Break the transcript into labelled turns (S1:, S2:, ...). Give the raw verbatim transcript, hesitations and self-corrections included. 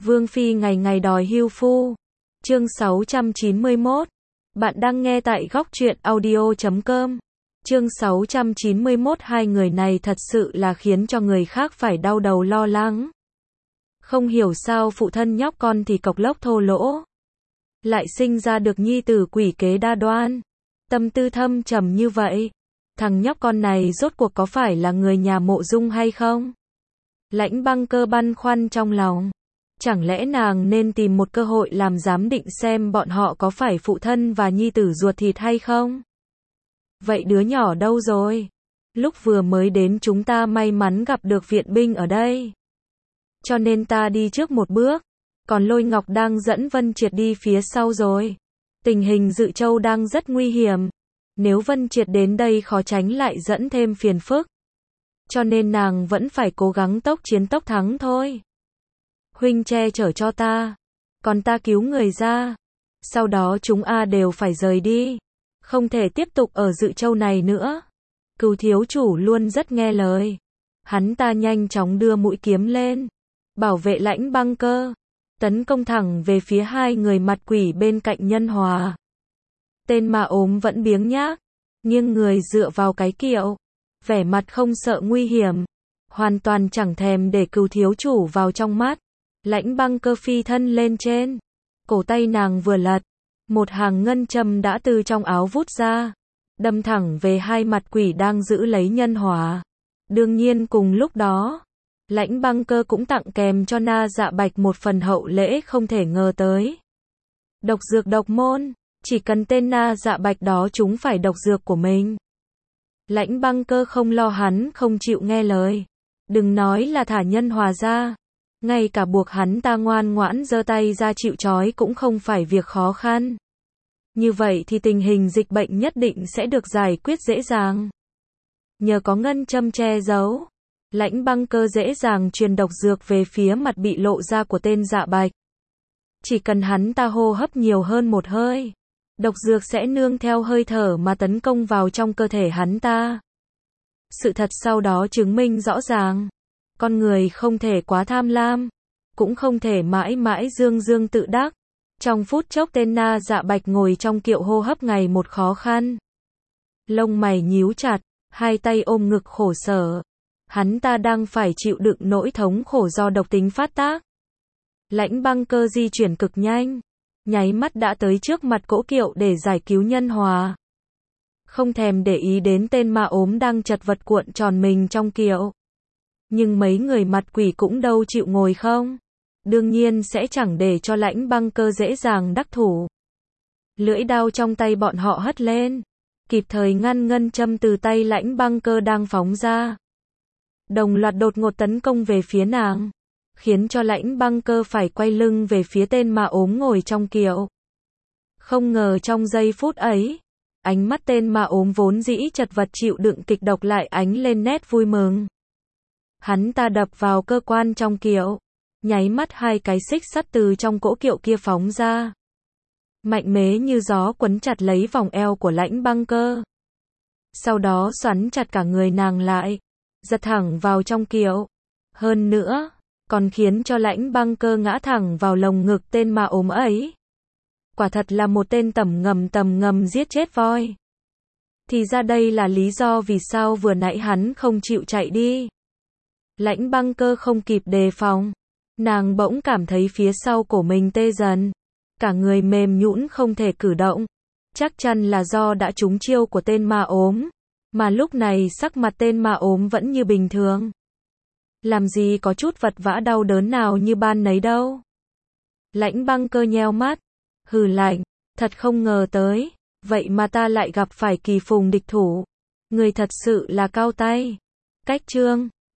S1: Vương Phi ngày ngày đòi hưu phu. Chương sáu trăm chín mươi mốt. Bạn đang nghe tại góc truyện audio chấm com. Chương sáu trăm chín mươi mốt. Hai người này thật sự là khiến cho người khác phải đau đầu lo lắng. Không hiểu sao phụ thân nhóc con thì cộc lốc thô lỗ, lại sinh ra được nhi tử quỷ kế đa đoan, tâm tư thâm trầm như vậy. Thằng nhóc con này rốt cuộc có phải là người nhà Mộ Dung hay không? Lãnh Băng Cơ băn khoăn trong lòng. Chẳng lẽ nàng nên tìm một cơ hội làm giám định xem bọn họ có phải phụ thân và nhi tử ruột thịt hay không? Vậy đứa nhỏ đâu rồi? Lúc vừa mới đến chúng ta may mắn gặp được viện binh ở đây, cho nên ta đi trước một bước, còn Lôi Ngọc đang dẫn Vân Triệt đi phía sau rồi. Tình hình Dự Châu đang rất nguy hiểm, nếu Vân Triệt đến đây khó tránh lại dẫn thêm phiền phức, cho nên nàng vẫn phải cố gắng tốc chiến tốc thắng thôi. Huynh che chở cho ta, còn ta cứu người ra, sau đó chúng a đều phải rời đi, không thể tiếp tục ở Dự Châu này nữa. Cửu thiếu chủ luôn rất nghe lời, hắn ta nhanh chóng đưa mũi kiếm lên, bảo vệ Lãnh Băng Cơ, tấn công thẳng về phía hai người mặt quỷ bên cạnh Nhân Hòa. Tên ma ốm vẫn biếng nhác, nghiêng người dựa vào cái kiệu, vẻ mặt không sợ nguy hiểm, hoàn toàn chẳng thèm để Cửu thiếu chủ vào trong mắt. Lãnh Băng Cơ phi thân lên trên, cổ tay nàng vừa lật, một hàng ngân châm đã từ trong áo vút ra, đâm thẳng về hai mặt quỷ đang giữ lấy Nhân Hòa. Đương nhiên cùng lúc đó, Lãnh Băng Cơ cũng tặng kèm cho Na Dạ Bạch một phần hậu lễ không thể ngờ tới. Độc dược độc môn, chỉ cần tên Na Dạ Bạch đó trúng phải độc dược của mình, Lãnh Băng Cơ không lo hắn không chịu nghe lời. Đừng nói là thả Nhân Hòa ra, ngay cả buộc hắn ta ngoan ngoãn giơ tay ra chịu trói cũng không phải việc khó khăn. Như vậy thì tình hình dịch bệnh nhất định sẽ được giải quyết dễ dàng. Nhờ có ngân châm che giấu, Lãnh Băng Cơ dễ dàng truyền độc dược về phía mặt bị lộ ra của tên Dạ Bạch. Chỉ cần hắn ta hô hấp nhiều hơn một hơi, độc dược sẽ nương theo hơi thở mà tấn công vào trong cơ thể hắn ta. Sự thật sau đó chứng minh rõ ràng, con người không thể quá tham lam, cũng không thể mãi mãi dương dương tự đắc. Trong phút chốc tên Na Dạ Bạch ngồi trong kiệu hô hấp ngày một khó khăn. Lông mày nhíu chặt, hai tay ôm ngực khổ sở. Hắn ta đang phải chịu đựng nỗi thống khổ do độc tính phát tác. Lãnh Băng Cơ di chuyển cực nhanh, nháy mắt đã tới trước mặt cỗ kiệu để giải cứu Nhân Hòa. Không thèm để ý đến tên ma ốm đang chật vật cuộn tròn mình trong kiệu. Nhưng mấy người mặt quỷ cũng đâu chịu ngồi không, đương nhiên sẽ chẳng để cho Lãnh Băng Cơ dễ dàng đắc thủ. Lưỡi đao trong tay bọn họ hất lên, kịp thời ngăn ngân châm từ tay Lãnh Băng Cơ đang phóng ra. Đồng loạt đột ngột tấn công về phía nàng, khiến cho Lãnh Băng Cơ phải quay lưng về phía tên ma ốm ngồi trong kiệu. Không ngờ trong giây phút ấy, ánh mắt tên ma ốm vốn dĩ chật vật chịu đựng kịch độc lại ánh lên nét vui mừng. Hắn ta đập vào cơ quan trong kiệu, nháy mắt hai cái xích sắt từ trong cỗ kiệu kia phóng ra, mạnh mẽ như gió quấn chặt lấy vòng eo của Lãnh Băng Cơ. Sau đó xoắn chặt cả người nàng lại, giật thẳng vào trong kiệu. Hơn nữa, còn khiến cho Lãnh Băng Cơ ngã thẳng vào lồng ngực tên ma ốm ấy. Quả thật là một tên tầm ngầm tầm ngầm giết chết voi. Thì ra đây là lý do vì sao vừa nãy hắn không chịu chạy đi. Lãnh Băng Cơ không kịp đề phòng, nàng bỗng cảm thấy phía sau cổ mình tê dần, cả người mềm nhũn không thể cử động. Chắc chắn là do đã trúng chiêu của tên ma ốm, mà lúc này sắc mặt tên ma ốm vẫn như bình thường. Làm gì có chút vật vã đau đớn nào như ban nấy đâu. Lãnh Băng Cơ nheo mắt, hừ lạnh, thật không ngờ tới, vậy mà ta lại gặp phải kỳ phùng địch thủ. Người thật sự là cao tay. Cách chương